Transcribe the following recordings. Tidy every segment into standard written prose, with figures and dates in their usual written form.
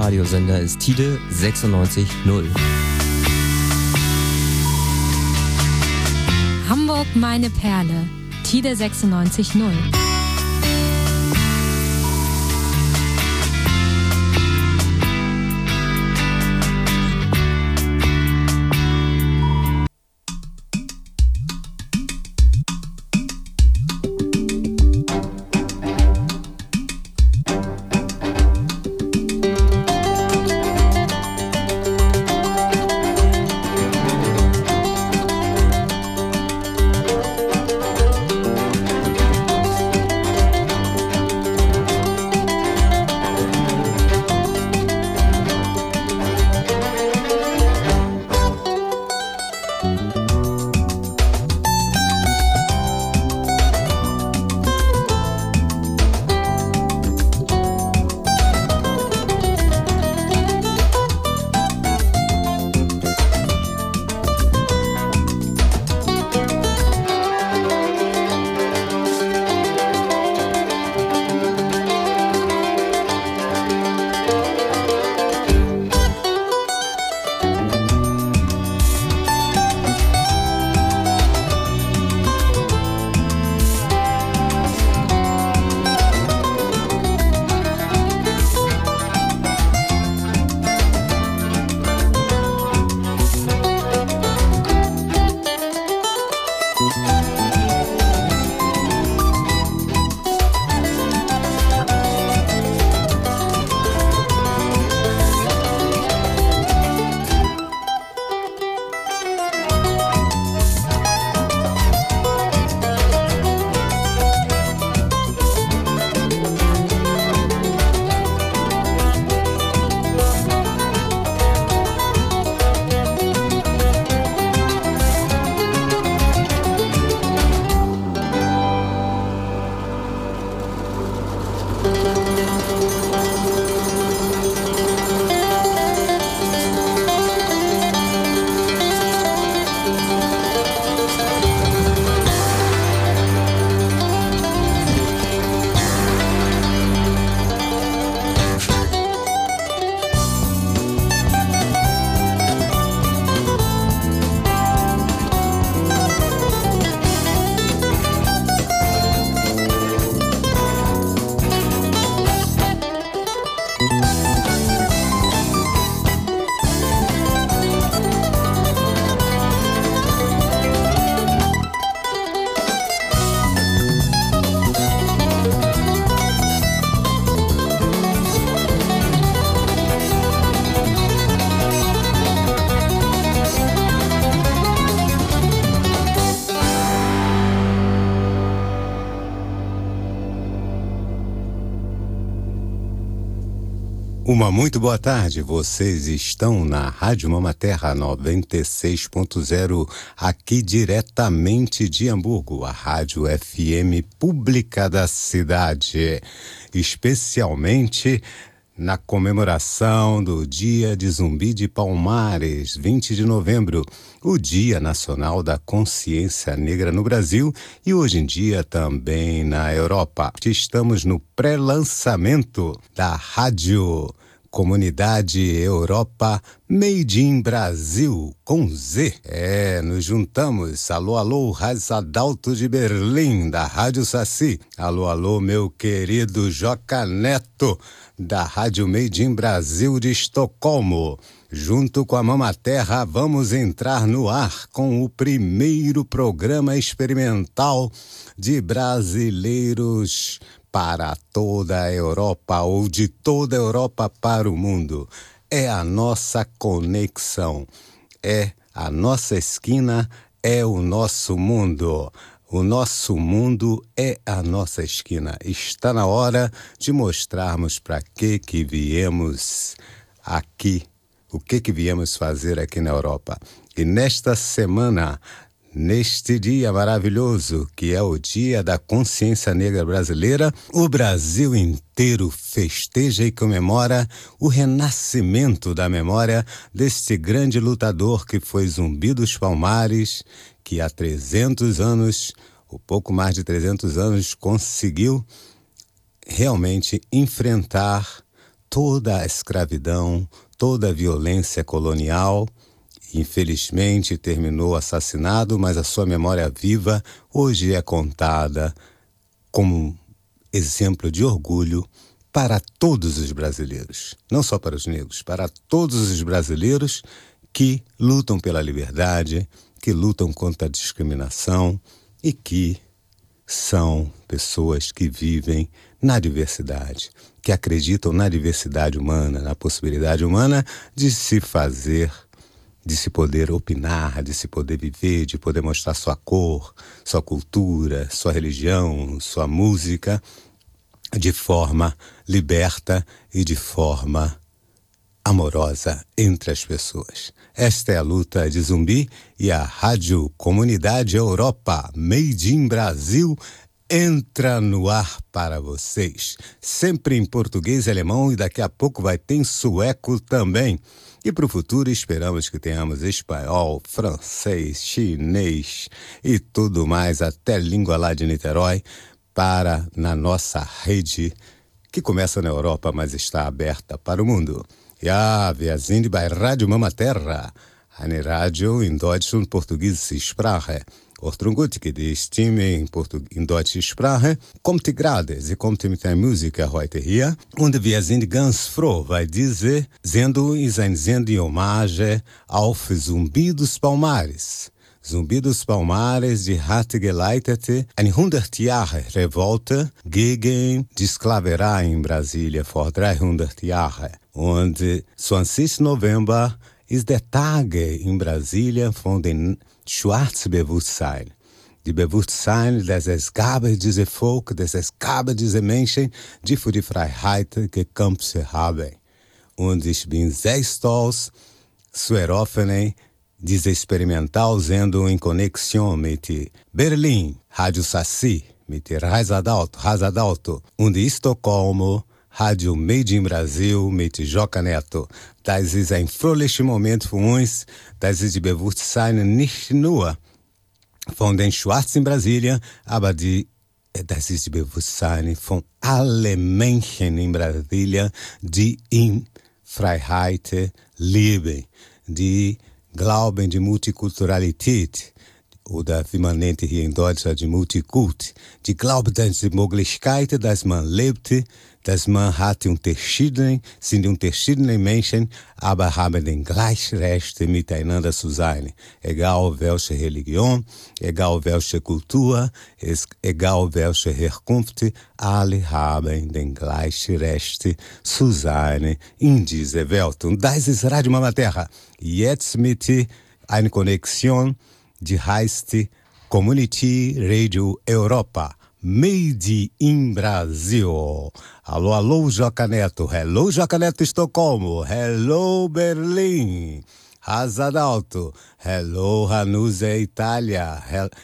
Radiosender ist Tide 96.0. Hamburg meine Perle, Tide 96.0. Uma muito boa tarde, vocês estão na Rádio Mama Terra 96.0, aqui diretamente de Hamburgo, a Rádio FM pública da cidade, especialmente na comemoração do Dia de Zumbi de Palmares, 20 de novembro, o Dia Nacional da Consciência Negra no Brasil e hoje em dia também na Europa. Estamos no pré-lançamento da Rádio Comunidade Europa Made in Brasil, com Z. Nos juntamos. Alô, alô, Rádio Adalto de Berlim, da Rádio Saci. Alô, alô, meu querido Joca Neto, da Rádio Made in Brasil de Estocolmo. Junto com a Mama Terra, vamos entrar no ar com o primeiro programa experimental de brasileiros para toda a Europa ou de toda a Europa para o mundo. É a nossa conexão, é a nossa esquina, é o nosso mundo. O nosso mundo é a nossa esquina. Está na hora de mostrarmos para que viemos aqui, o que viemos fazer aqui na Europa. E nesta semana, neste dia maravilhoso, que é o Dia da Consciência Negra Brasileira, o Brasil inteiro festeja e comemora o renascimento da memória deste grande lutador que foi Zumbi dos Palmares, que há 300 anos, ou pouco mais de 300 anos, conseguiu realmente enfrentar toda a escravidão, toda a violência colonial. Infelizmente terminou assassinado, mas a sua memória viva hoje é contada como exemplo de orgulho para todos os brasileiros. Não só para os negros, para todos os brasileiros que lutam pela liberdade, que lutam contra a discriminação e que são pessoas que vivem na diversidade, que acreditam na diversidade humana, na possibilidade humana de se fazer, de se poder opinar, de se poder viver, de poder mostrar sua cor, sua cultura, sua religião, sua música, de forma liberta e de forma amorosa entre as pessoas. Esta é a luta de Zumbi e a Rádio Comunidade Europa, Made in Brasil, entra no ar para vocês. Sempre em português e alemão e daqui a pouco vai ter em sueco também. E para o futuro esperamos que tenhamos espanhol, francês, chinês e tudo mais, até língua lá de Niterói, na nossa rede que começa na Europa, mas está aberta para o mundo. Ja, wir sind bei Radio Mama Terra, eine Radio in Deutsch und portugiesische Sprache. Ortrungutige, die Stimme in deutsche Sprache, kommt gerade, sie kommt mit einer Musiker heute hier und wir sind ganz froh, weil diese Sendung ist eine Sendung in Hommage auf Zumbi dos Palmares. Zumbi dos Palmares, die hat geleitete eine 100-Jahre-Revolte gegen die Sklaverei in Brasília vor 300 Jahren. Und 20. November ist der Tag in Brasília von den Schwarzbewusstsein. Die Bewusstsein, dass es gab diese Volk, dass es gab diese Menschen, die für die Freiheit gekämpft haben. Und ich bin sehr stolz zu eröffnen, diese Experimentalsendung in Conexão mit Berlim, Rádio Saci, mit Rasa d'Alto und Estocolmo, Rádio Made in Brasil mit Joca Neto. Das ist ein fröhlicher Moment für uns, das ist die Bewusstsein nicht nur von den Schwarzen in Brasília, aber das ist die Bewusstsein von allen Menschen in Brasília, die in Freiheit leben, die glauben die Multikulturalität, oder wie man nennt hier in Deutschland die Multikult, die glauben an die Möglichkeit, dass man lebt, dass man hat sind unterschiedliche Menschen, aber haben den gleichen Recht, miteinander zu sein. Egal welche Religion, egal welche Kultur, egal welche Herkunft, alle haben den gleichen Recht zu sein in dieser Welt. Und das ist Radio Mama Terra. Jetzt mit einer Connexion, die heißt Community Radio Europa, Made in Brasil. Alô, alô, Joca Neto. Hello, Joca Neto, Estocolmo. Hello, Berlim. Rasa d'Alto. Hello, Hanusa, Itália.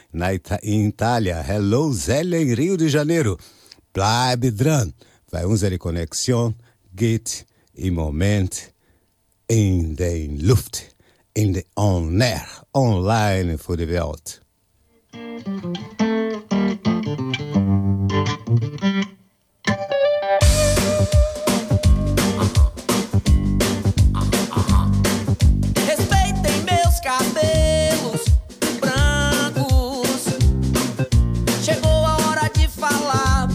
Em Itália. Hello, Zélia, em Rio de Janeiro. Bleib dran. Bei unserer Connexion geht im Moment in den Luft. In the on-air, online für die Welt. Respeitem meus cabelos brancos. Chegou a hora de falar.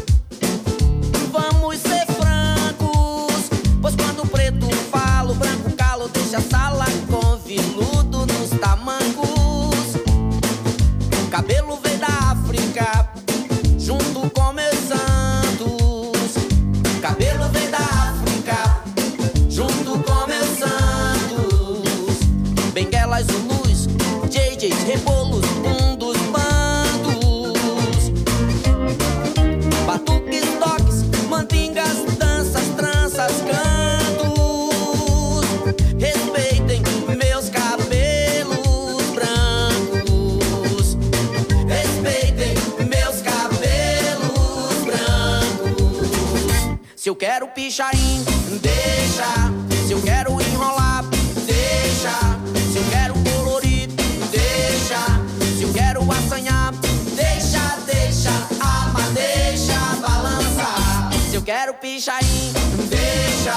Vamos ser francos, pois quando o preto fala, o branco calo, deixa a sala com viludo nos tamancos. Cabelo vem da África, junto com meus santos. Cabelo vem da África, junto com meus santos. Benguelas, Zulus, JJs, rebolos, dos bandos. Batuques, toques, mandingas, danças, tranças, cantos. Respeitem meus cabelos brancos. Respeitem meus cabelos brancos. Se eu quero pichain, deixa. Se eu quero enrolar, deixa. Se eu quero colorir, deixa. Se eu quero assanhar, deixa, deixa. Ama, deixa balançar. Se eu quero pichain, deixa.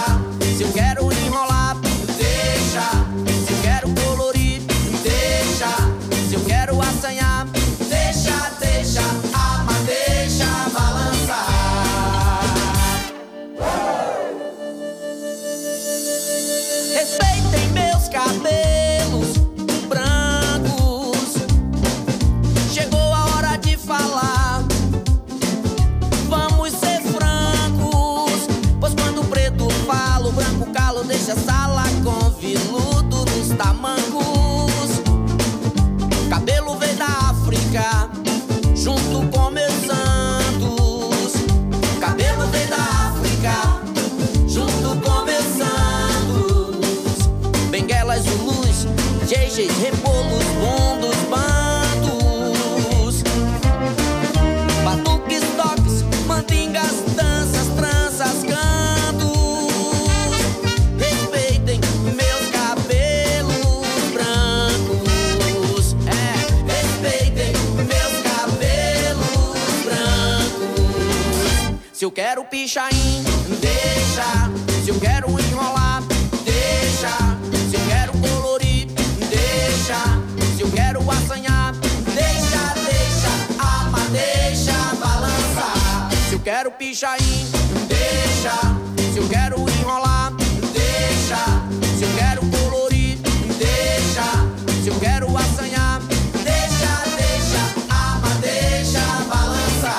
peixes, rebolos, bundos, bandos, batuques, toques, mandingas, danças, tranças, cantos. Respeitem meus cabelos brancos, respeitem meus cabelos brancos. Se eu quero pichain, deixa. Se eu quero enrolar, deixa. Se eu quero colorir, deixa. Se eu quero assanhar, deixa, deixa. Ama, deixa balançar. Se eu quero pichain, deixa. Se eu quero enrolar, deixa. Se eu quero colorir, deixa. Se eu quero assanhar, deixa, deixa. Ama, deixa balançar.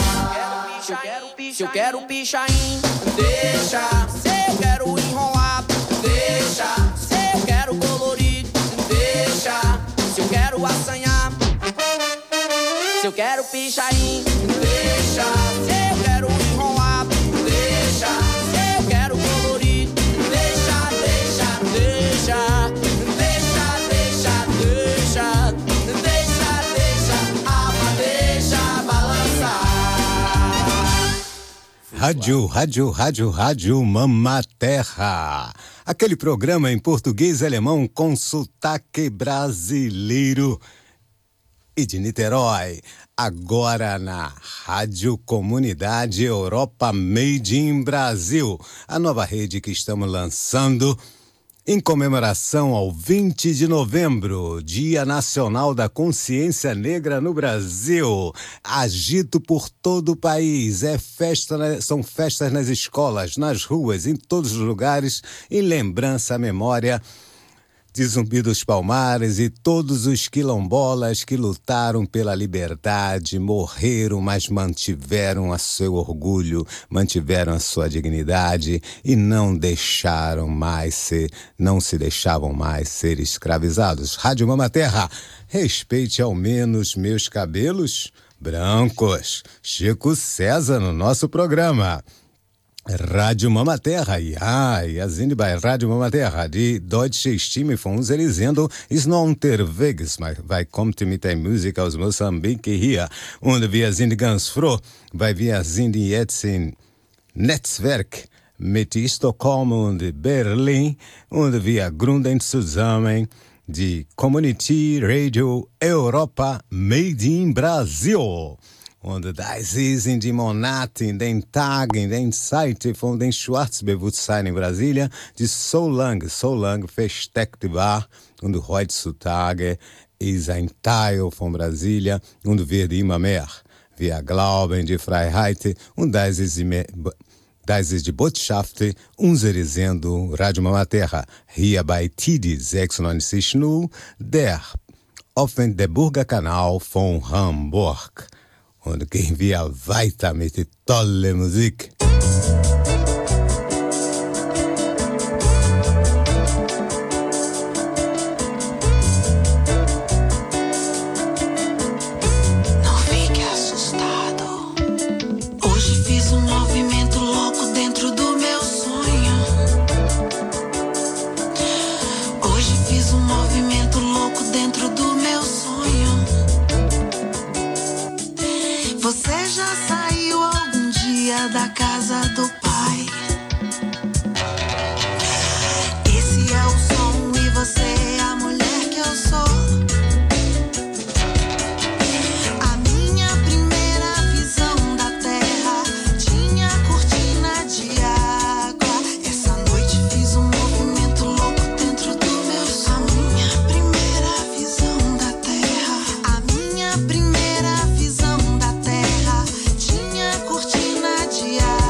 Se eu quero pichain, deixa. Se eu quero enrolar, deixa. Se eu quero colorir, deixa. Se eu quero assanhar, se eu quero pichain, deixa. Se eu quero enrolar, deixa. Se eu quero colorir, deixa, deixa, deixa. Deixa, deixa, deixa. Deixa, deixa. Ama, deixa balançar. Rádio Mamaterra. Aquele programa em português e alemão com sotaque brasileiro e de Niterói. Agora na Rádio Comunidade Europa Made in Brasil. A nova rede que estamos lançando em comemoração ao 20 de novembro, Dia Nacional da Consciência Negra no Brasil. Agito por todo o país. São festas nas escolas, nas ruas, em todos os lugares, em lembrança à memória de Zumbi dos Palmares e todos os quilombolas que lutaram pela liberdade, morreram, mas mantiveram a seu orgulho, mantiveram a sua dignidade e não se deixavam mais ser escravizados. Rádio Mamaterra, respeite ao menos meus cabelos brancos. Chico César no nosso programa. Rádio Mamaterra, ja, sind bei Radio Mamaterra. Die deutsche Stimme von unseren Sendung ist noch unterwegs, weil kommt mit der Musik aus Mosambik hier. Und wir sind ganz froh, weil wir sind jetzt in Netzwerk mit Stockholm und Berlin und wir gründen zusammen die Community Radio Europa Made in Brasil. Und das ist in die Monate, in den Tagen, in den Zeiten von den Schwarzbewusstsein in Brasília, die so lange versteckt war. Und heutzutage ist ein Teil von Brasília und wird immer mehr. Wir glauben die Freiheit und das ist die Botschaft unserer Sendung Radio Mamaterra, hier bei TID 96.0, der Offenburger Kanal von Hamburg. Und gehen wir weiter mit der tollen Musik. Não fique assustado. Hoje fiz movimento louco dentro do meu sonho. Hoje fiz movimento louco dentro do meu sonho. Você já saiu algum dia da casa do pai? Esse é o som e você é a mulher que eu sou. A minha primeira visão da terra tinha cortina de água. Essa noite fiz movimento louco dentro do meu sonho. A minha primeira visão da terra. A minha primeira visão da terra tinha cortina de água.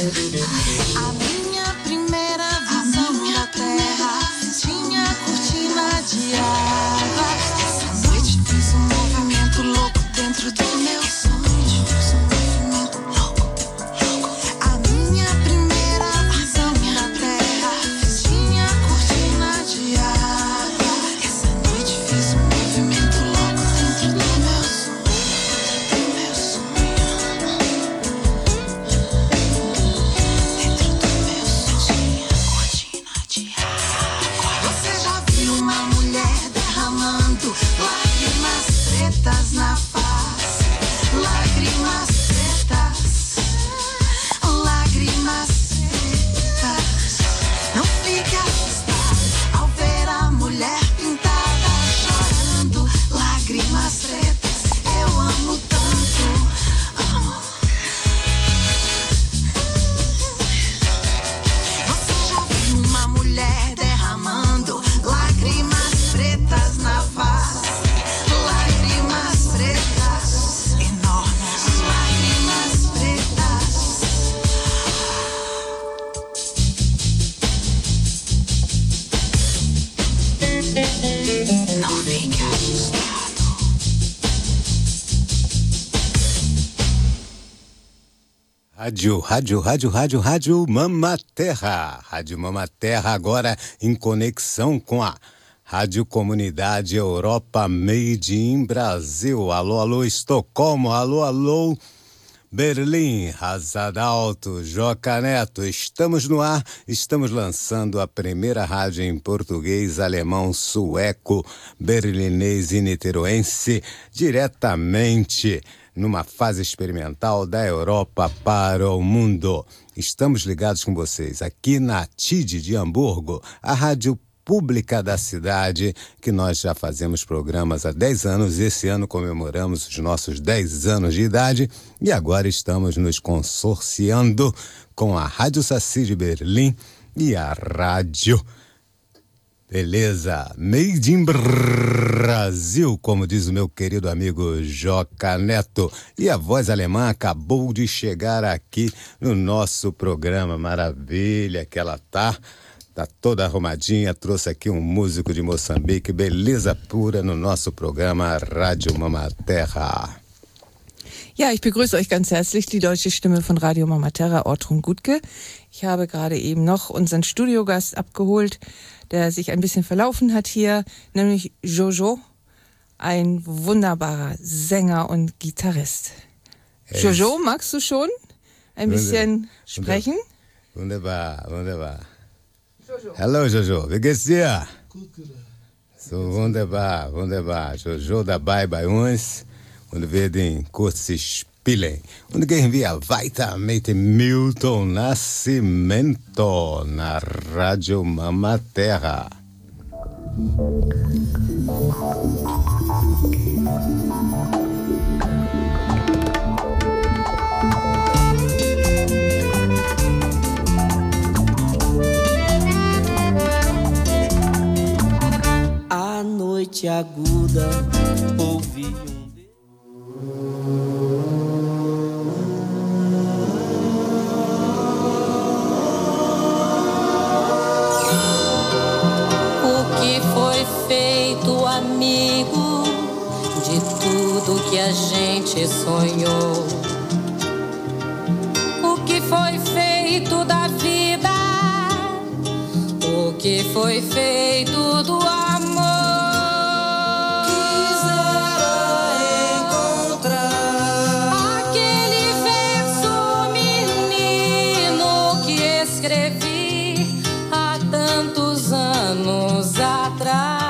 A minha primeira visão da terra tinha cortina de água. Essa noite fiz um movimento louco dentro do meu sonho. Fiz um movimento louco, louco. A minha primeira visão da terra tinha cortina de água. Essa noite fiz um movimento louco dentro do meu sonho. Do meu sonho. Dentro do meu sonho. Cortina de água. Você já viu uma mulher derramando lágrimas pretas na face? Lágrimas pretas. Lágrimas pretas. Não fique assustado ao ver a mulher pintada chorando. Lágrimas pretas. Eu amo tanto. Amo. Você já viu uma mulher derramando lágrimas pretas na face? Lágrimas pretas enormes. Lágrimas pretas. Não fique assustado. Rádio Mama Terra. Rádio Mama Terra agora em conexão com a Rádio Comunidade Europa Made in Brasil. Alô, alô, Estocolmo. Alô, alô, Berlim. Rasada Alto, Joca Neto. Estamos no ar, estamos lançando a primeira rádio em português, alemão, sueco, berlinês e niteroense, diretamente numa fase experimental da Europa para o mundo. Estamos ligados com vocês aqui na TID de Hamburgo, a rádio pública da cidade, que nós já fazemos programas há 10 anos. Esse ano comemoramos os nossos 10 anos de idade e agora estamos nos consorciando com a Rádio Saci de Berlim e a Rádio Beleza, Made in Brasil, como diz o meu querido amigo Joca Neto. E a voz alemã acabou de chegar aqui no nosso programa. Maravilha que ela tá toda arrumadinha. Trouxe aqui um músico de Moçambique, beleza pura no nosso programa Rádio Mama Terra. Ja, ich begrüße euch ganz herzlich, die deutsche Stimme von Radio Mama Terra, Ortrun Gutke. Ich habe gerade eben noch unseren Studiogast abgeholt, der sich ein bisschen verlaufen hat hier, nämlich Jojo, ein wunderbarer Sänger und Gitarrist. Jojo, magst du schon ein bisschen sprechen? Wunderbar. Jojo. Hello, Jojo, wie geht's dir? Gut. So wunderbar. Jojo dabei bei uns und werden kurz spielen. Und gehen wir weiter mit Milton Nascimento na Rádio Mama Terra. A noite aguda ouvi amigo de tudo que a gente sonhou. O que foi feito da vida? O que foi feito do amor? Quisera encontrar aquele verso menino que escrevi há tantos anos atrás.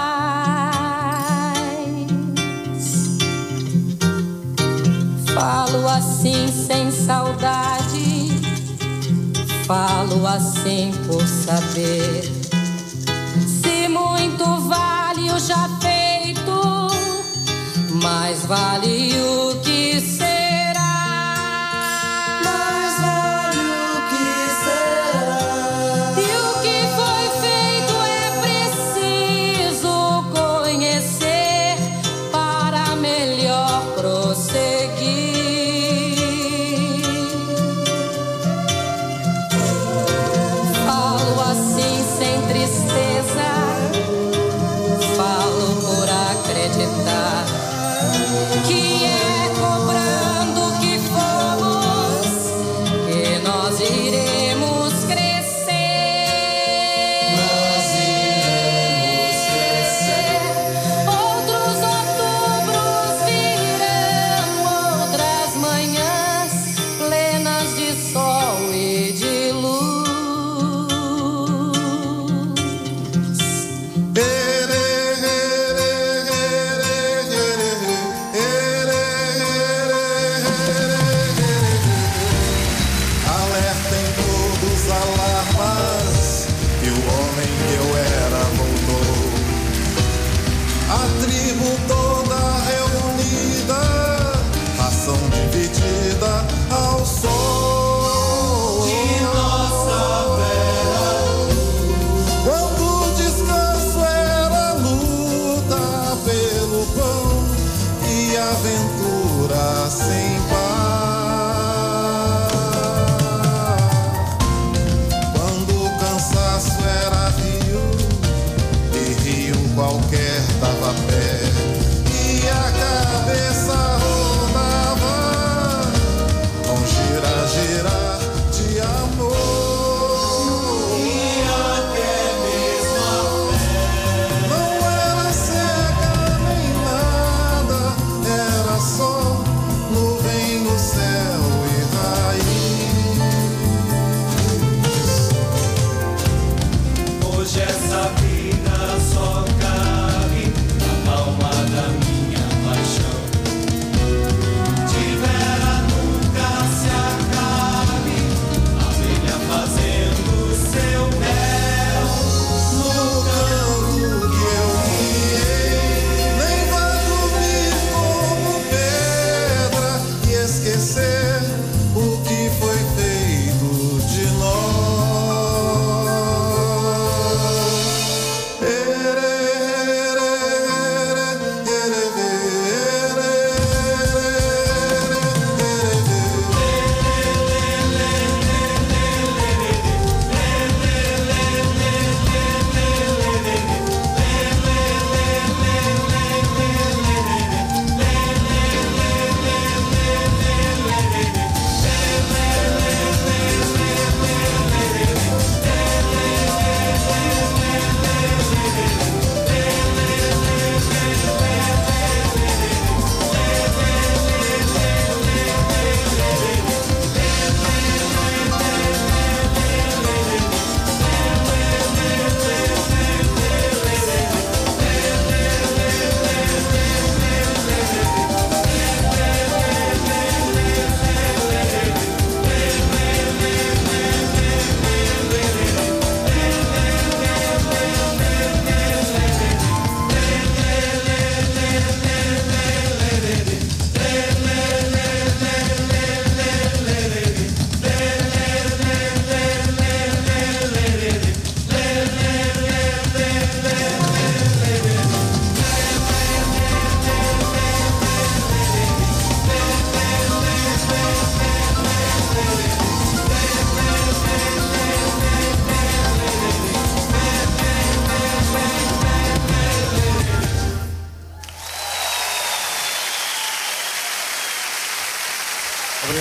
Falo assim sem saudade, falo assim por saber. Se muito vale o já feito, mais vale o que será. Mais vale o que será. E o que foi feito é preciso conhecer para melhor prosseguir.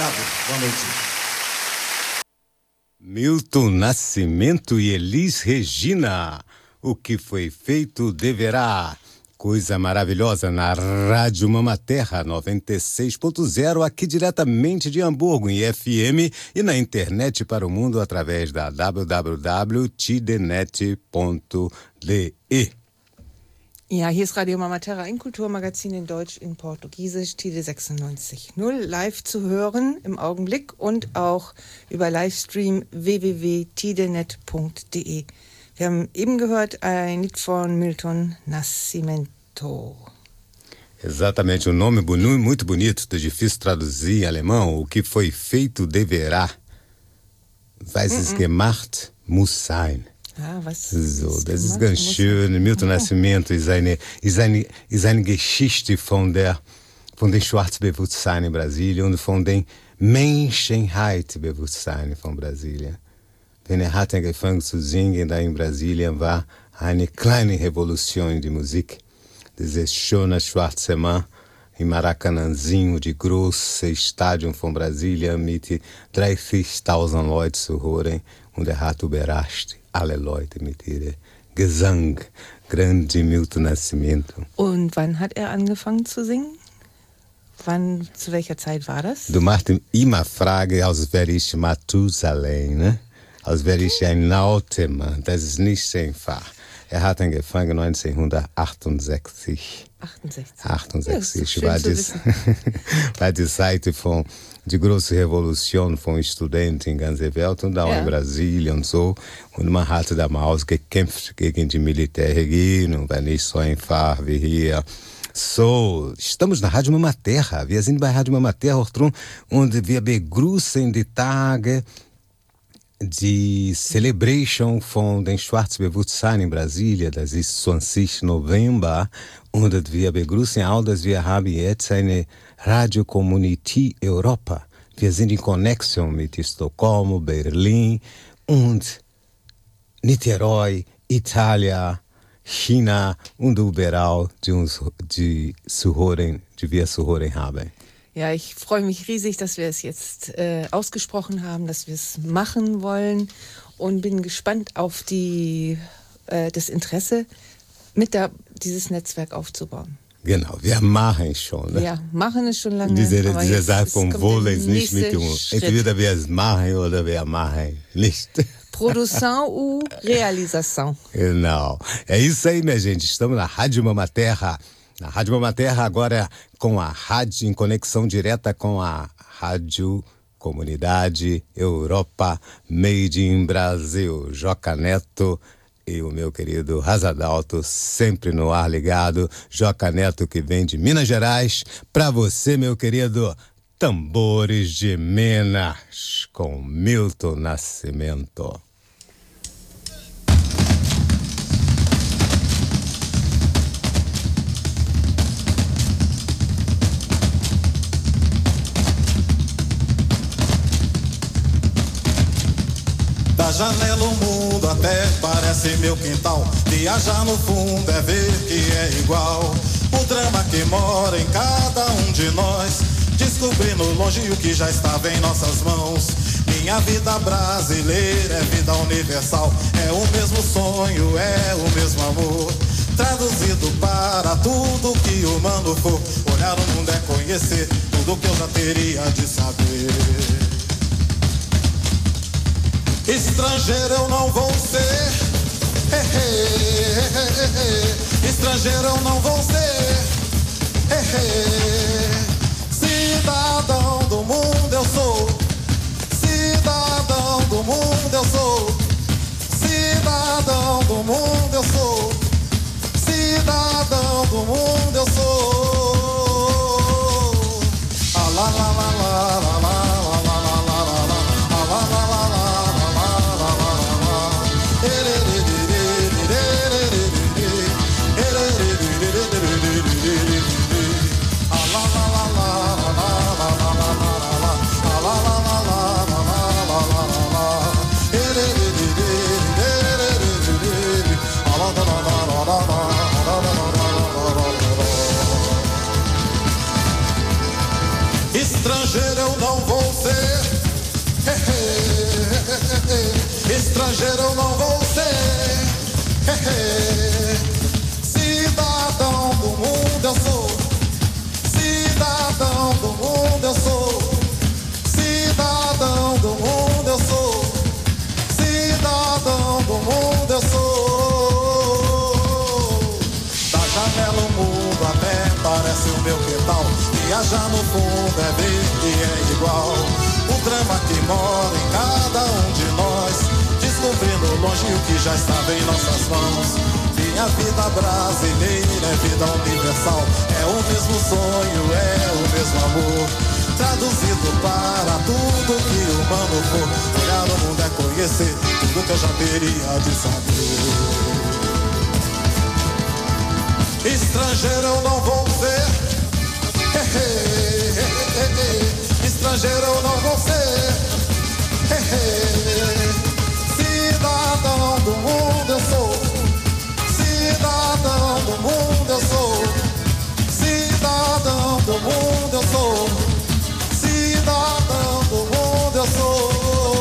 Obrigado. Boa noite. Milton Nascimento e Elis Regina. O que foi feito deverá. Coisa maravilhosa na Rádio Mamaterra 96.0, aqui diretamente de Hamburgo, em FM e na internet para o mundo através da www.tidenet.de. Ja, hier ist Radio Mamaterra, ein Kulturmagazin in Deutsch, in Portugiesisch, Tide 96.0, live zu hören im Augenblick und auch über Livestream www.tidenet.de. Wir haben eben gehört ein Lied von Milton Nascimento. Exatamente, um nome muito bonito, difícil traduzir em alemão. O que foi feito deverá. Was ist gemacht, muss sein. So, das ist ganz schön. Milton Nascimento ist eine Geschichte von den Schwarzbewusstsein in Brasilien und von den Menschenheitsbewusstsein von Brasilien. Wenn hat angefangen zu singen da in Brasilien, war eine kleine Revolution de Musik. Dieses schöne schwarze Mann im Maracanãzinho de große Stadion von Brasilien mit 30.000 Leuten zu hören und hat überrascht alle Leute mit ihrem Gesang. Grande Milton Nascimento. Und wann hat er angefangen zu singen? Zu welcher Zeit war das? Du machst immer Frage, als wäre ich Mathusalem, ne? Als wäre ich ein alter Mann. Das ist nicht einfach. Er hat angefangen 1968. 68. Ja, war die Zeit de große Revolution von Studenten in ganzer Welt und auch in Brasilien und so. Und man hat damals gekämpft gegen die Militärregierung, war nicht so einfach wie hier. So, estamos na Rádio Mamaterra. Wir sind bei Radio Mamaterra und wir begrüßen die Tage die Celebration von den Schwarzbewusstsein in Brasília, das ist 20. November, und wir begrüßen auch, dass wir haben jetzt eine Radio Community Europa. Wir sind in Connexion mit Estocolmo, Berlin und Niterói, Itália, China und überall, die wir zu hören haben. Ja, ich freue mich riesig, dass wir es jetzt ausgesprochen haben, dass wir es machen wollen und bin gespannt auf das Interesse, dieses Netzwerk aufzubauen. Genau, wir machen es schon. Ne? Ja, machen es schon lange. Diese Sache vom Wohle ist nicht mit uns. Entweder wir es machen oder wir machen nicht. Produção ou realização. Não. É isso aí, minha gente. Estamos na Rádio Mamaterra. Na Rádio Mamaterra agora com a rádio em conexão direta com a Rádio Comunidade Europa Made in Brasil. Joca Neto e o meu querido Razadalto sempre no ar ligado. Joca Neto que vem de Minas Gerais. Para você, meu querido, Tambores de Minas com Milton Nascimento. Da janela o mundo até parece meu quintal. Viajar no fundo é ver que é igual. O drama que mora em cada um de nós, descobrindo longe o que já estava em nossas mãos. Minha vida brasileira é vida universal. É o mesmo sonho, é o mesmo amor, traduzido para tudo que humano for. Olhar o mundo é conhecer tudo que eu já teria de saber. Estrangeiro eu não vou ser, estrangeiro eu não vou ser, cidadão do mundo eu sou, cidadão do mundo eu sou, cidadão do mundo eu sou, cidadão do mundo eu sou. Ah, lá, lá, lá, lá, lá, lá. Estrangeiro eu não amarelo mundo até parece o meu quintal. Viajar no fundo é ver que é igual. O drama que mora em cada um de nós, descobrindo longe o que já estava em nossas mãos. Minha vida brasileira é vida universal. É o mesmo sonho, é o mesmo amor, traduzido para tudo que o humano for. Olhar o mundo é conhecer tudo que eu já teria de saber. Estrangeiro eu não vou ser, estrangeiro eu não vou ser, cidadão do mundo eu sou, cidadão do mundo eu sou, cidadão do mundo eu sou, cidadão do mundo eu sou.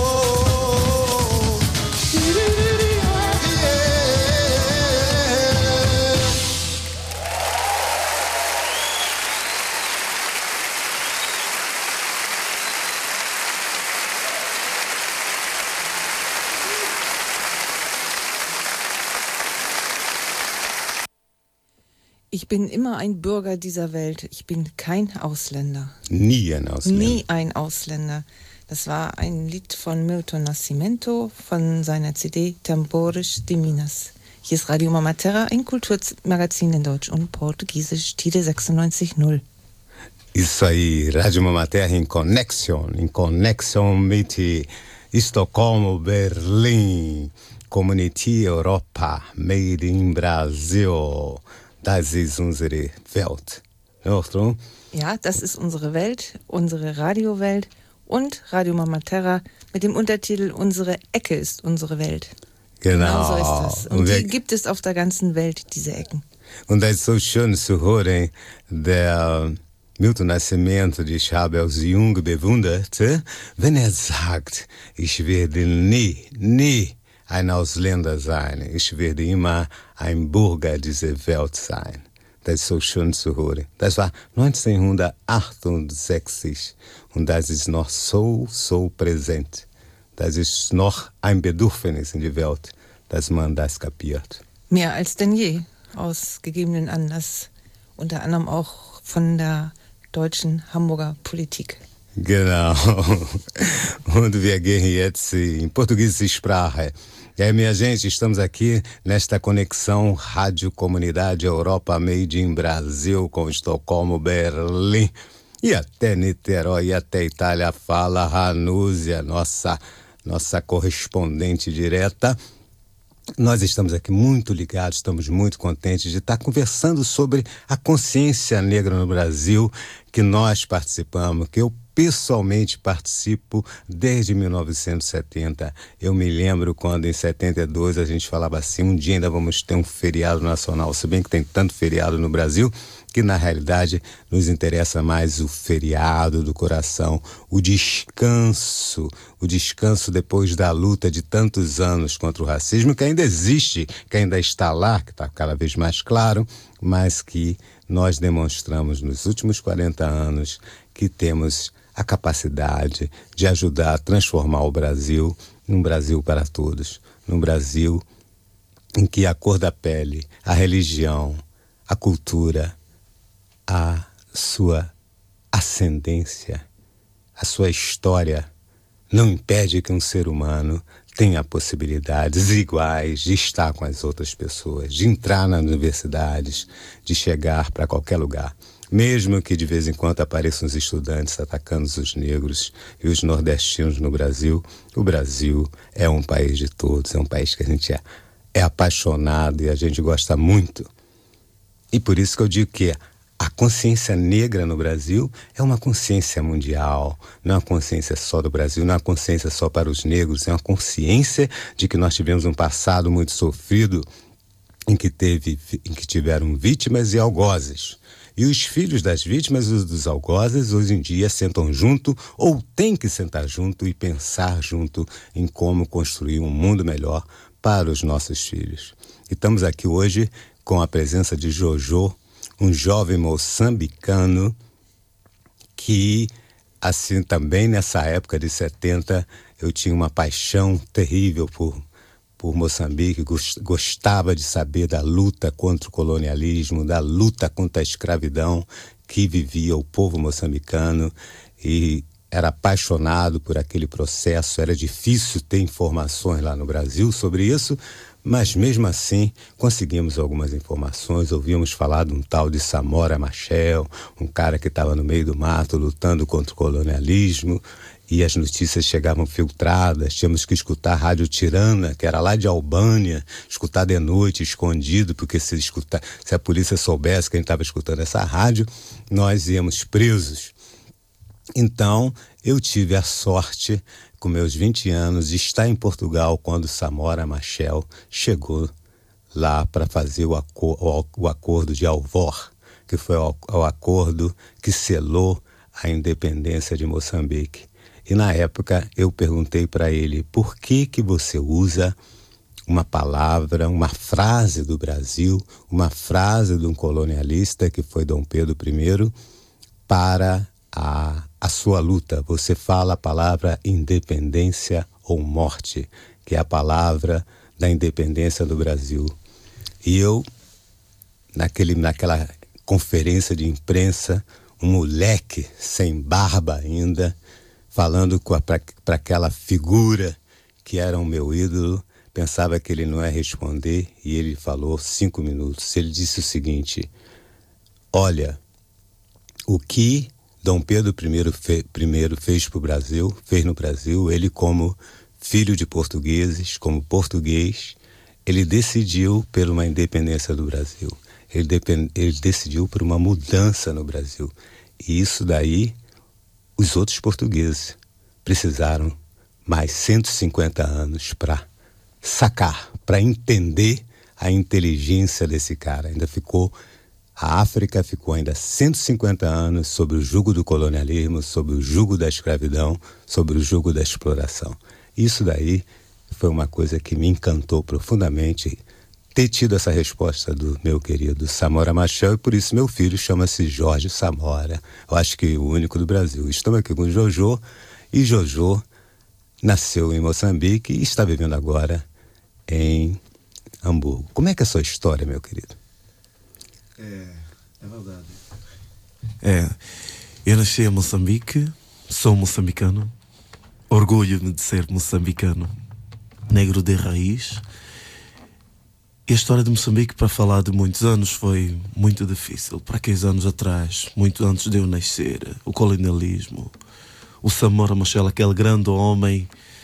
Ich bin immer ein Bürger dieser Welt. Ich bin kein Ausländer. Nie ein Ausländer. Nie ein Ausländer. Das war ein Lied von Milton Nascimento von seiner CD Tambores de Minas. Hier ist Radio Mama Terra, ein Kulturmagazin in Deutsch und Portugiesisch, TIDE 96.0. Isso aí, Rádio Mama Terra em connection mit Estocolmo, Berlim, Community Europa, Made in Brasil. Das ist unsere Welt. Ja, das ist unsere Welt, unsere Radiowelt und Radio Mama Terra mit dem Untertitel Unsere Ecke ist unsere Welt. Genau so ist das. Und die gibt es auf der ganzen Welt, diese Ecken. Und das ist so schön zu hören, der Milton Nascimento, die ich habe aus Jung bewundert, wenn sagt, ich werde nie ein Ausländer sein. Ich werde immer ein Bürger dieser Welt sein. Das ist so schön zu hören. Das war 1968 und das ist noch so präsent. Das ist noch ein Bedürfnis in der Welt, dass man das kapiert. Mehr als denn je, aus gegebenen Anlass. Unter anderem auch von der deutschen Hamburger Politik. Genau. Und wir gehen jetzt in portuguesische Sprache. E aí, minha gente, estamos aqui nesta conexão Rádio Comunidade Europa Made in Brasil com Estocolmo, Berlim e até Niterói e até Itália. Fala Ranúzia, nossa correspondente direta. Nós estamos aqui muito ligados, estamos muito contentes de estar conversando sobre a consciência negra no Brasil, que nós participamos, que eu pessoalmente participo desde 1970. Eu me lembro quando em 72 a gente falava assim, um dia ainda vamos ter um feriado nacional, se bem que tem tanto feriado no Brasil, que na realidade nos interessa mais o feriado do coração, o descanso depois da luta de tantos anos contra o racismo, que ainda existe, que ainda está lá, que está cada vez mais claro, mas que nós demonstramos nos últimos 40 anos que temos a capacidade de ajudar a transformar o Brasil num Brasil para todos, num Brasil em que a cor da pele, a religião, a cultura, a sua ascendência, a sua história não impede que um ser humano tenha possibilidades iguais de estar com as outras pessoas, de entrar nas universidades, de chegar para qualquer lugar. Mesmo que de vez em quando apareçam os estudantes atacando os negros e os nordestinos no Brasil, o Brasil é um país de todos, é um país que a gente é apaixonado e a gente gosta muito. E por isso que eu digo que a consciência negra no Brasil é uma consciência mundial, não é uma consciência só do Brasil, não é uma consciência só para os negros, é uma consciência de que nós tivemos um passado muito sofrido em que tiveram vítimas e algozes. E os filhos das vítimas e dos algozes hoje em dia sentam junto ou têm que sentar junto e pensar junto em como construir um mundo melhor para os nossos filhos. E estamos aqui hoje com a presença de Jojo, um jovem moçambicano que, assim, também nessa época de 70, eu tinha uma paixão terrível por Moçambique, gostava de saber da luta contra o colonialismo, da luta contra a escravidão que vivia o povo moçambicano, e era apaixonado por aquele processo. Era difícil ter informações lá no Brasil sobre isso, mas mesmo assim conseguimos algumas informações. Ouvíamos falar de um tal de Samora Machel, um cara que estava no meio do mato lutando contra o colonialismo, e as notícias chegavam filtradas. Tínhamos que escutar a Rádio Tirana, que era lá de Albânia, escutar de noite, escondido, porque se a polícia soubesse que a gente estava escutando essa rádio, nós íamos presos. Então, eu tive a sorte, com meus 20 anos, de estar em Portugal quando Samora Machel chegou lá para fazer o acordo de Alvor, que foi o acordo que selou a independência de Moçambique. E na época eu perguntei para ele: por que você usa uma palavra, uma frase do Brasil, uma frase de um colonialista que foi Dom Pedro I, para a sua luta? Você fala a palavra independência ou morte, que é a palavra da independência do Brasil. E eu, naquela conferência de imprensa, um moleque sem barba ainda, falando para aquela figura que era o meu ídolo, pensava que ele não ia responder, e ele falou 5 minutos. Ele disse o seguinte: olha, o que Dom Pedro I fez para o Brasil, fez no Brasil, ele como filho de portugueses, como português, ele decidiu por uma independência do Brasil. Ele decidiu por uma mudança no Brasil. E isso daí, os outros portugueses precisaram mais 150 anos para sacar, para entender a inteligência desse cara. A África ficou ainda 150 anos sob o jugo do colonialismo, sob o jugo da escravidão, sob o jugo da exploração. Isso daí foi uma coisa que me encantou profundamente, ter tido essa resposta do meu querido Samora Machel, e por isso meu filho chama-se Jorge Samora. Eu acho que o único do Brasil. Estamos aqui com o Jojo, e Jojo nasceu em Moçambique e está vivendo agora em Hamburgo. Como é que é a sua história, meu querido? É verdade. Eu nasci em Moçambique, sou moçambicano, orgulho-me de ser moçambicano, negro de raiz. E a história de Moçambique, para falar de muitos anos, foi muito difícil. Para aqueles anos atrás, muito antes de eu nascer, o colonialismo, o Samora Machel, aquele grande homem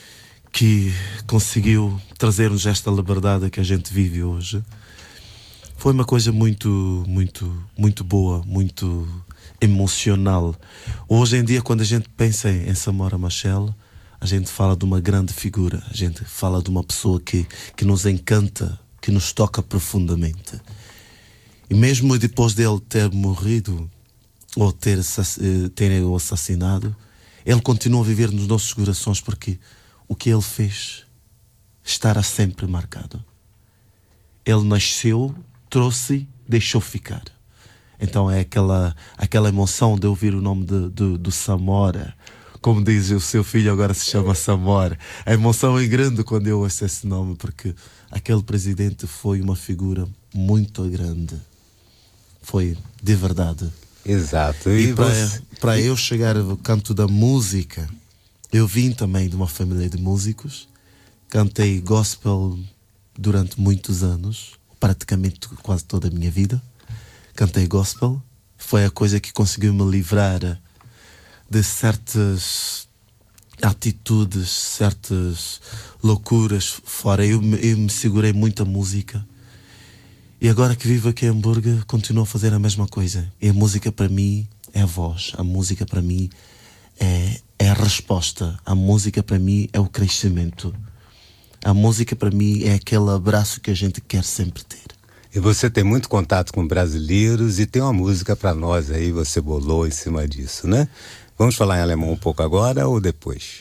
que conseguiu trazer-nos esta liberdade que a gente vive hoje, foi uma coisa muito, muito, muito boa, muito emocional. Hoje em dia, quando a gente pensa em Samora Machel, a gente fala de uma grande figura, a gente fala de uma pessoa que nos encanta, que nos toca profundamente. E mesmo depois dele ter morrido, ou terem o assassinado, ele continua a viver nos nossos corações, porque o que ele fez estará sempre marcado. Ele nasceu, trouxe, deixou ficar. Então é aquela emoção de ouvir o nome do Samora. Como diz o seu filho, agora se chama Samora. A emoção é grande quando eu ouço esse nome, porque aquele presidente foi uma figura muito grande. Foi de verdade. Exato. E para eu chegar ao canto da música, eu vim também de uma família de músicos. Cantei gospel durante muitos anos, praticamente quase toda a minha vida. Cantei gospel. Foi a coisa que conseguiu me livrar de certas atitudes, certas loucuras fora. Eu me segurei muito a música. E agora que vivo aqui em Hamburgo, continuo a fazer a mesma coisa. E a música para mim é a voz. A música para mim é a resposta. A música para mim é o crescimento. A música para mim é aquele abraço que a gente quer sempre ter. E você tem muito contato com brasileiros e tem uma música para nós aí, você bolou em cima disso, né? Vamos falar em alemão um pouco agora ou depois?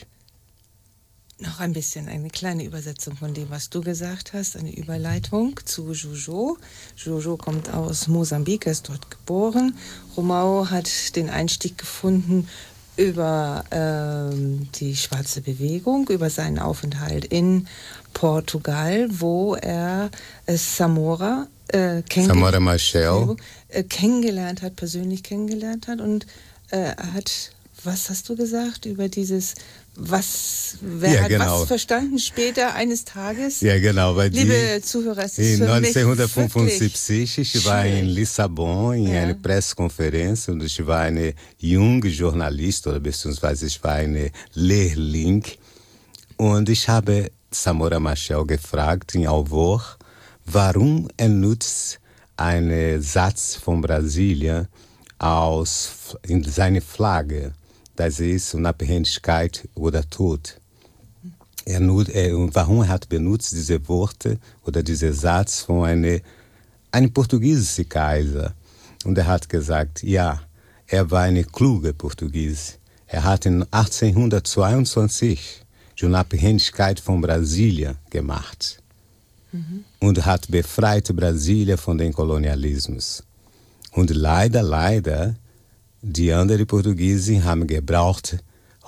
Noch ein bisschen eine kleine Übersetzung von dem, was du gesagt hast, eine Überleitung zu Jojo. Jojo kommt aus Mosambik, er ist dort geboren. Romão hat den Einstieg gefunden über die schwarze Bewegung, über seinen Aufenthalt in Portugal, wo er Samora Machel kennengelernt hat, persönlich kennengelernt hat. Und er hat, was hast du gesagt über dieses, was verstanden später eines Tages? Ja, genau. Weil Liebe Zuhörer, es ist in für mich 1975, ich war in Lissabon in einer Pressekonferenz und ich war eine junge Journalistin oder beziehungsweise ich war eine Lehrling und ich habe Samora Machel gefragt in Alvor, warum nutzt einen Satz von Brasília in seine Flagge. Das ist Unabhängigkeit oder Tod. Warum hat benutzt diese Worte oder diesen Satz von einem portugiesischen Kaiser? Und er hat gesagt, ja, er war eine kluge Portugies. Er hat in 1822 die Unabhängigkeit von Brasília gemacht. Und hat befreit Brasília von dem Kolonialismus. Und leider, die anderen Portugiesen haben gebraucht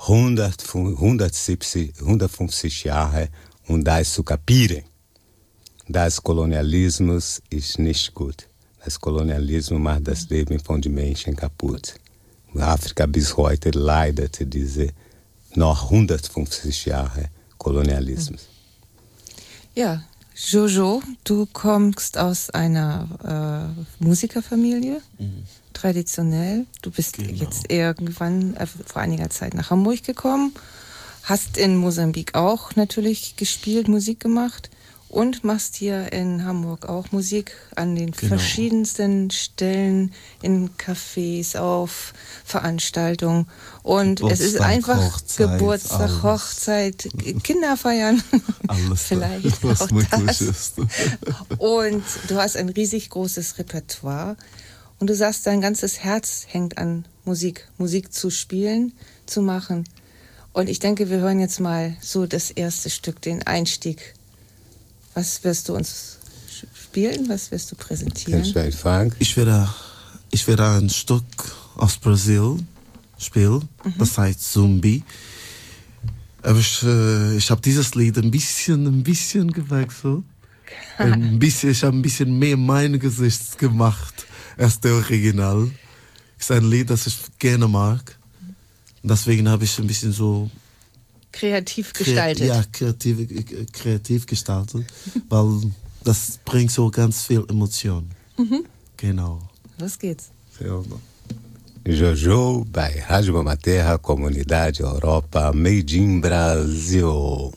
150 Jahre, um das zu kapieren. Das Kolonialismus ist nicht gut. Das Kolonialismus macht das Leben von den Menschen kaputt. Afrika bis heute leidet diese noch 150 Jahre Kolonialismus. Ja, Jojo, du kommst aus einer Musikerfamilie, traditionell. Du bist jetzt irgendwann vor einiger Zeit nach Hamburg gekommen, hast in Mosambik auch natürlich gespielt, Musik gemacht und machst hier in Hamburg auch Musik an den verschiedensten Stellen, in Cafés, auf Veranstaltungen. Und es ist einfach Geburtstag, Hochzeit, Kinder feiern. Alles vielleicht was auch möglich das. ist. Und du hast ein riesig großes Repertoire. Und du sagst, dein ganzes Herz hängt an Musik zu spielen, zu machen. Und ich denke, wir hören jetzt mal so das erste Stück, den Einstieg. Was wirst du uns spielen? Was wirst du präsentieren? Ich werde ein Stück aus Brasil spielen, das heißt Zumbi. Aber ich habe dieses Lied ein bisschen gewechselt. Ich habe ein bisschen mehr mein Gesicht gemacht als der Original. Es ist ein Lied, das ich gerne mag. Deswegen habe ich ein bisschen so kreativ gestaltet. Kreativ gestaltet, weil das bringt so ganz viel Emotion. Genau. Los geht's. Jojo bei Rádio Mama Terra, Comunidade Europa, Made in Brasil.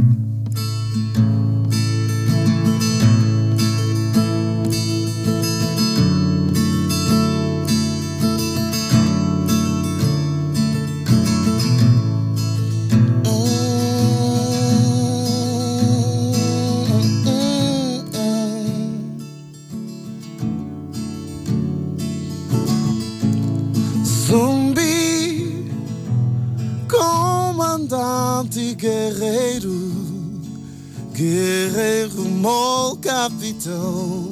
Guerreiro, meu capitão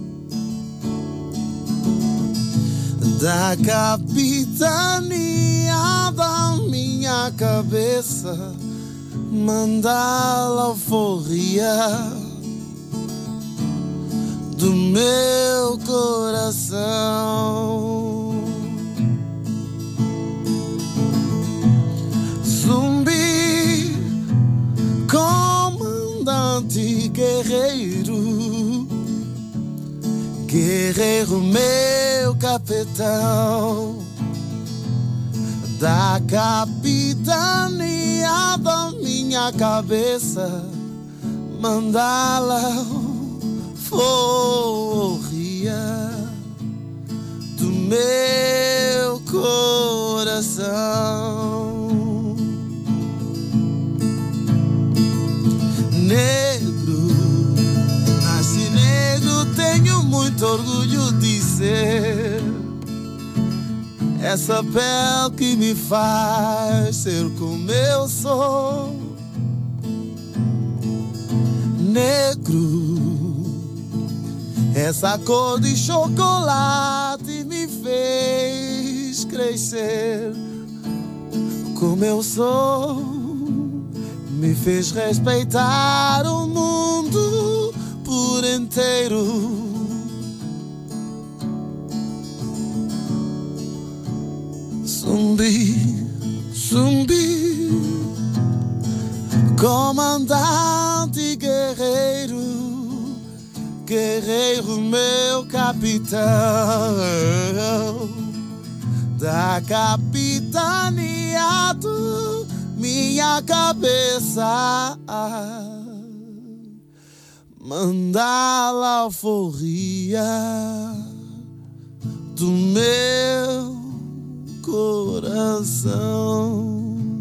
da capitania da minha cabeça, mandá-la alforria do meu coração. Zumbi, comandante guerreiro, guerreiro meu capitão da capitania da minha cabeça, mandá-la forria do meu coração. Negro, nasci negro, tenho muito orgulho de ser. Essa pele que me faz ser como eu sou. Negro, essa cor de chocolate me fez crescer. como eu sou, me fez respeitar o mundo por inteiro. Zumbi, zumbi, comandante guerreiro, guerreiro meu capitão da capitaniado, minha cabeça manda a alforria do meu coração.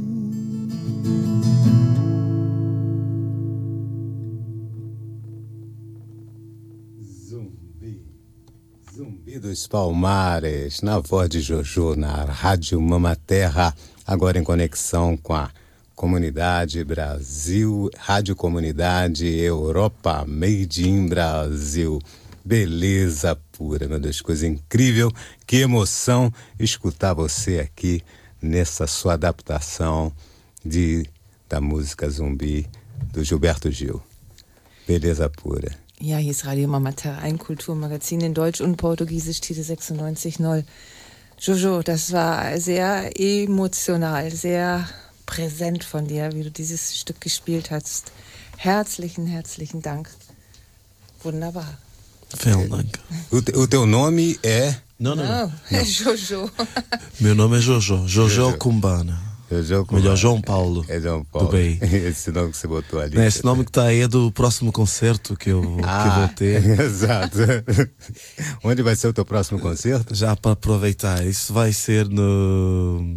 Zumbi dos Palmares, na voz de Jojo, na Rádio Mamaterra, agora em conexão com a Comunidade Brasil, Rádio Comunidade Europa, Made in Brasil. Beleza pura, meu Deus, coisa incrível, que emoção escutar você aqui nessa sua adaptação da música Zumbi do Gilberto Gil. Beleza pura. Ja, hier ist Radio Mamaterra, ein Kulturmagazin in Deutsch und Portugiesisch, Tide 96.0. Jojo, das war sehr emotional, sehr präsent von dir, wie du dieses Stück gespielt hast. Herzlichen, herzlichen Dank. Wunderbar. Vielen Dank. O teu nome é? Não, é Jojo. Meu nome é Jojo. Jojo Cumbana. Melhor João Paulo. É João Paulo. Do bem. Esse nome que você botou ali. Esse nome que está aí é do próximo concerto que eu vou ter. Exato. Onde vai ser o teu próximo concerto? Já para aproveitar. Isso vai ser no...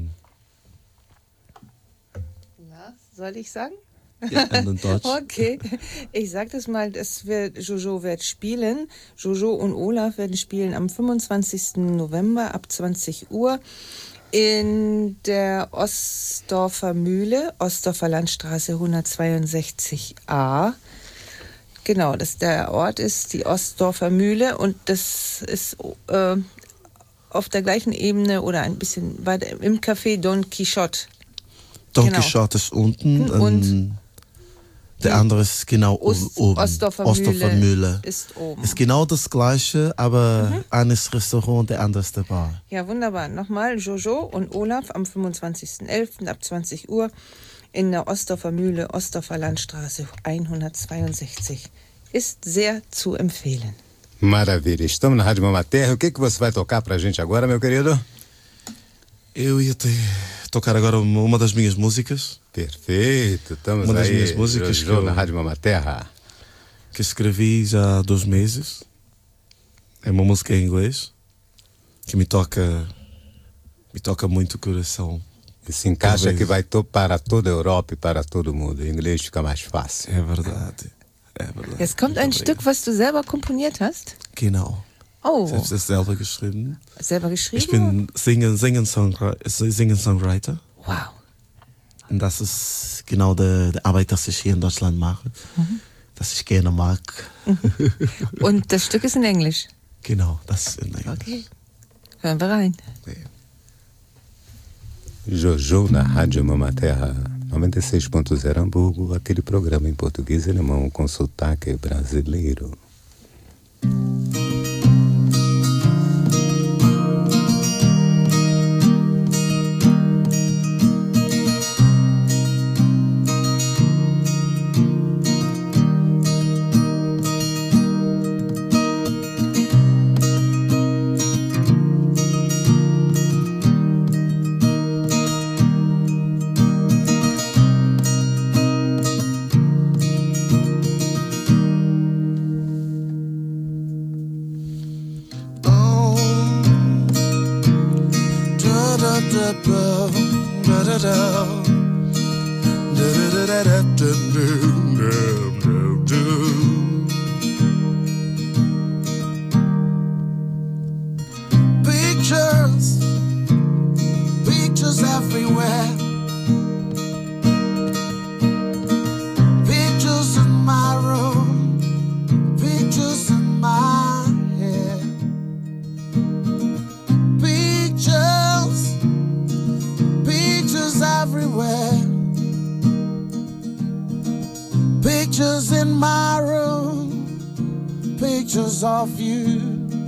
Soll ich sagen? Ja, in Deutsch. Okay, ich sag das mal, Jojo wird spielen. Jojo und Olaf werden spielen am 25. November ab 20 Uhr in der Ostdorfer Mühle, Ostdorfer Landstraße 162a. Genau, der Ort ist die Ostdorfer Mühle und das ist auf der gleichen Ebene oder ein bisschen weiter im Café Don Quixote. Don Quixote ist unten und der andere ist genau oben. Ostdorfer Mühle ist oben. Ist genau das gleiche, aber eines Restaurant, der andere ist der Bar. Ja, wunderbar. Nochmal Jojo und Olaf am 25.11. ab 20 Uhr in der Ostdorfer Mühle, Ostdorfer Landstraße 162. Ist sehr zu empfehlen. Maravilha. Estamos na Rádio Mamaterra. O que você vai tocar pra gente agora, meu querido? Eu ia tocar agora uma das minhas músicas. Perfeito. Estamos uma das aí, minhas músicas Jojo, na Rádio Mamaterra. Que escrevi já há 2 meses. É uma música em inglês que me toca muito o coração. E se encaixa que vai para toda a Europa e para todo mundo. Em inglês fica mais fácil. É verdade. Jetzt kommt ein Stück, was du selber komponiert hast? Genau. Oh. Ich habe es selber geschrieben. Selber geschrieben? Ich bin Singer-Songwriter. Wow. Und das ist genau die Arbeit, die ich hier in Deutschland mache. Das ich gerne mag. Und das Stück ist in Englisch? Genau, das ist in Englisch. Okay. Hören wir rein. Jojo na Rádio Mamaterra 96.0 Hamburgo, aquele programa em português e alemão com sotaque brasileiro. Pictures everywhere. Pictures in my room. Pictures in my head. Pictures everywhere. Pictures in my room, pictures of you.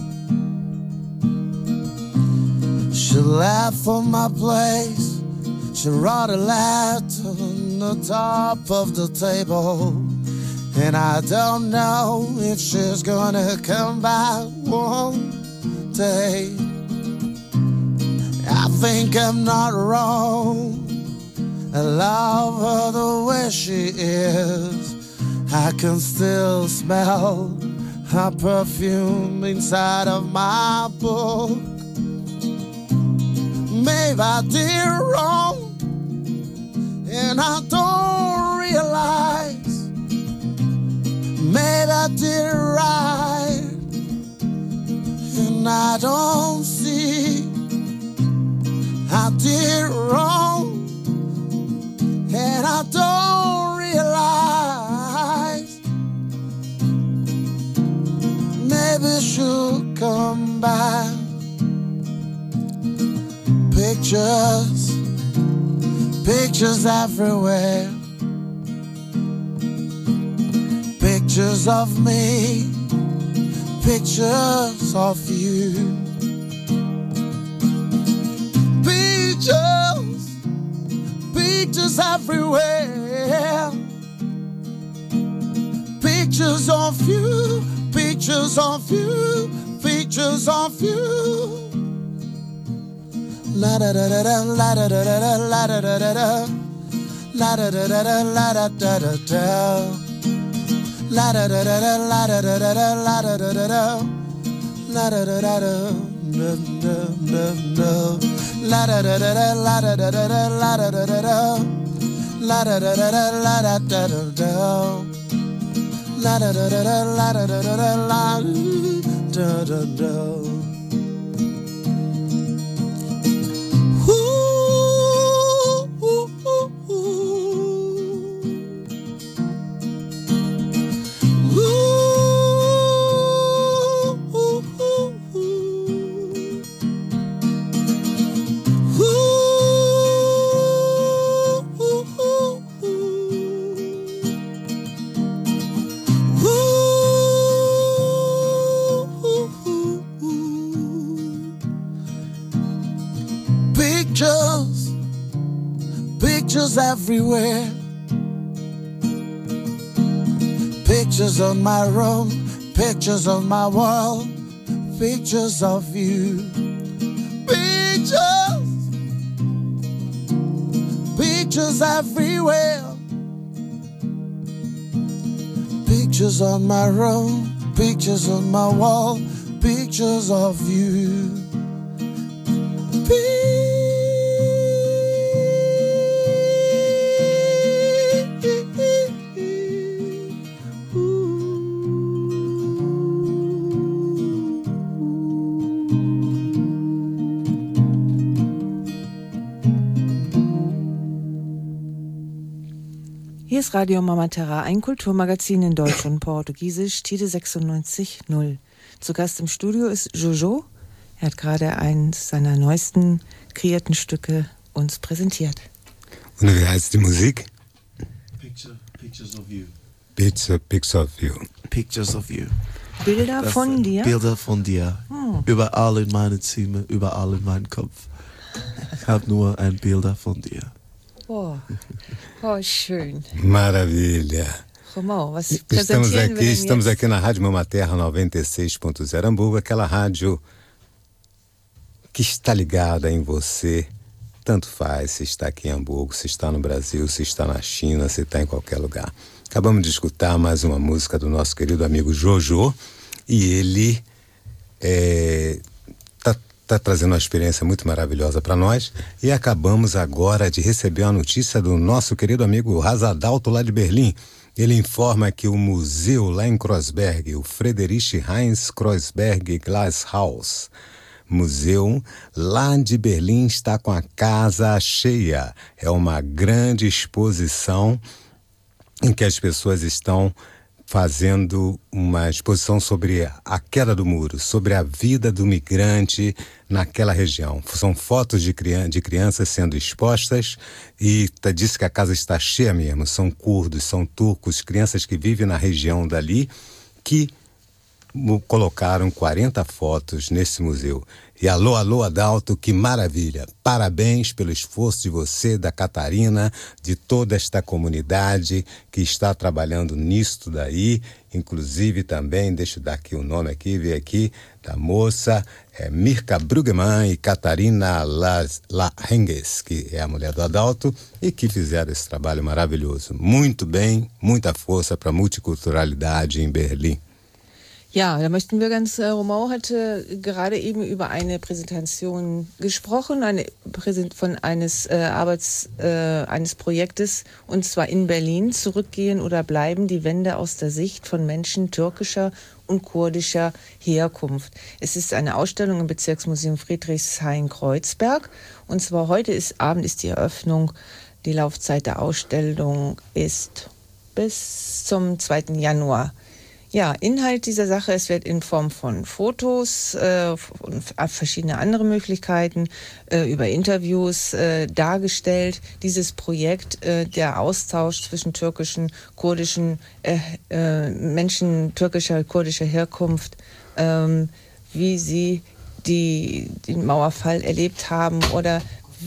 She left for my place. She wrote a letter on the top of the table. And I don't know if she's gonna come back one day. I think I'm not wrong. I love her the way she is. I can still smell her perfume inside of my book. Maybe I did wrong and I don't realize. Maybe I did right and I don't see. I did wrong and I don't realize. Maybe she'll come back. Pictures, pictures everywhere. Pictures of me, pictures of you. Pictures, pictures everywhere. Pictures of you, pictures of you, pictures of you. La da da da da, la da da da da, la da da da da, la da da da da, la da da da da, la da da da da, la da da da da, la da da da da, la da da da da, la da da da da, la da da da da, la da da da da, la da da da da, la da da da da, la da da da da, la da da da da, la da da da. Pictures, pictures everywhere. Pictures on my room, pictures on my wall, pictures of you. Pictures, pictures everywhere. Pictures on my room, pictures on my wall, pictures of you. Hier ist Radio Mama Terra, ein Kulturmagazin in Deutsch und Portugiesisch, Tide 96.0. Zu Gast im Studio ist Jojo. Er hat gerade eins seiner neuesten kreierten Stücke uns präsentiert. Und wie heißt die Musik? Pictures of you. Pictures of you. Pictures of you. Bilder von dir? Bilder von dir. Überall in meinem Zimmer, überall in meinem Kopf. Ich habe nur ein Bilder von dir. Oh, oh, schön. Maravilha. Romão, was präsentieren wir denn jetzt? Estamos aqui na Rádio Mama Terra 96.0 Hamburgo, aquela rádio que está ligada em você. Tanto faz se está aqui em Hamburgo, se está no Brasil, se está na China, se está em qualquer lugar. Acabamos de escutar mais uma música do nosso querido amigo Jojo e ele está trazendo uma experiência muito maravilhosa para nós e acabamos agora de receber a notícia do nosso querido amigo Razadalto lá de Berlim. Ele informa que o museu lá em Kreuzberg, o Friedrich Heinz Kreuzberg Glashaus, museu lá de Berlim, está com a casa cheia. É uma grande exposição em que as pessoas estão fazendo uma exposição sobre a queda do muro, sobre a vida do migrante naquela região. São fotos de crianças sendo expostas e disse que a casa está cheia mesmo. São curdos, são turcos, crianças que vivem na região dali, que colocaram 40 fotos nesse museu. E alô, alô, Adalto, que maravilha! Parabéns pelo esforço de você, da Catarina, de toda esta comunidade que está trabalhando nisso daí. Inclusive também, deixa eu dar aqui o nome aqui, ver aqui, da moça, Mirka Bruggemann e Catarina Lahenges, que é a mulher do Adalto, e que fizeram esse trabalho maravilhoso. Muito bem, muita força para a multiculturalidade em Berlim. Ja, da möchten wir Romão hatte gerade eben über eine Präsentation gesprochen, eines Projektes, und zwar in Berlin, Zurückgehen oder Bleiben, die Wende aus der Sicht von Menschen türkischer und kurdischer Herkunft. Es ist eine Ausstellung im Bezirksmuseum Friedrichshain-Kreuzberg, und zwar heute Abend ist die Eröffnung. Die Laufzeit der Ausstellung ist bis zum 2. Januar. Ja, Inhalt dieser Sache, es wird in Form von Fotos und verschiedene andere Möglichkeiten über Interviews dargestellt. Dieses Projekt, der Austausch zwischen türkischen, kurdischen Menschen türkischer, kurdischer Herkunft, wie sie den Mauerfall erlebt haben oder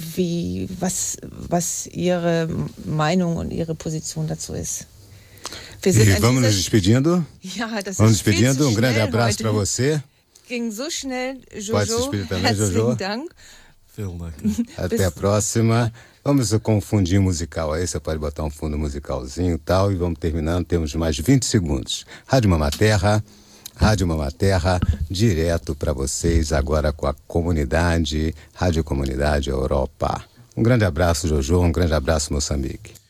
was ihre Meinung und ihre Position dazu ist. E vamos nos despedindo? Ja, das vamos ist viel despedindo. zu Grande schnell abraço heute. para você. Ging so schnell, Jojo. Pode se despedir também, Herzlichen Jojo. Dank. Até a próxima. Vamos com um fundinho musical aí. Você pode botar um fundo musicalzinho e tal. E vamos terminando. Temos mais 20 segundos. Rádio Mamaterra, direto para vocês agora com a comunidade, Rádio Comunidade Europa. Um grande abraço, Jojo. Um grande abraço, Moçambique.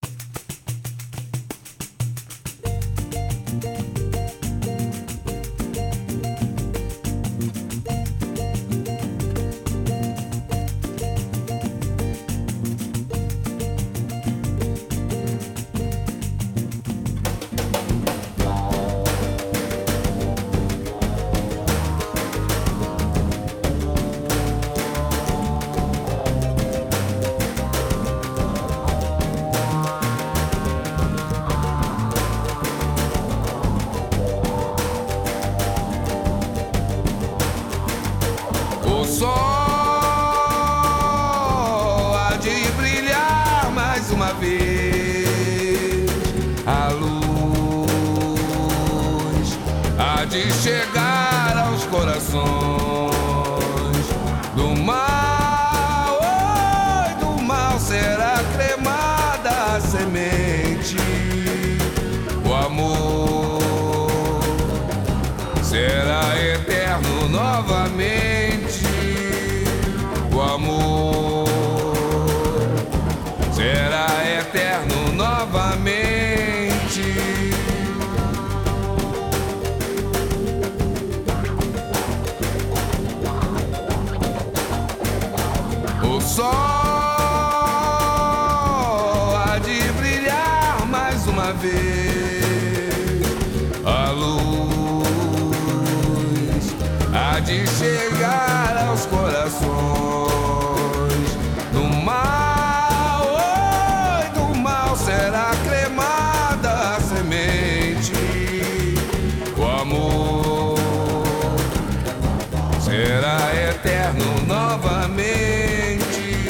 Será eterno novamente.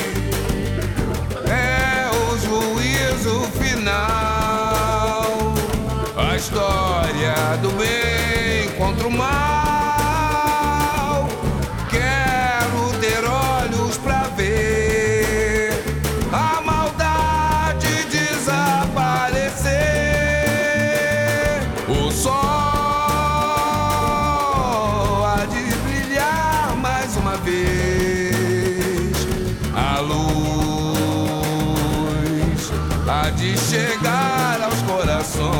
É o juízo final, a história do bem contra o mal. Quero ter olhos pra ver a maldade desaparecer. O sol há de brilhar mais uma vez, a luz há de chegar aos corações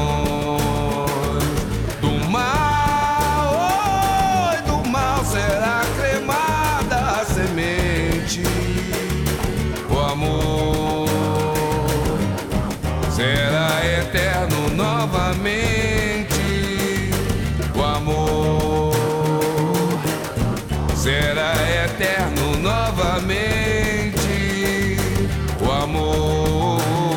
do mal. Oi, do mal será cremada a semente. O amor será eterno novamente. eternamente. O amor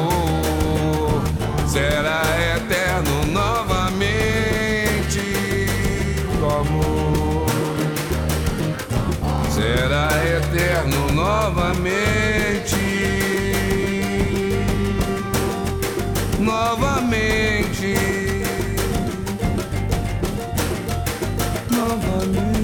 será eterno novamente. O amor será eterno novamente. Novamente. Novamente.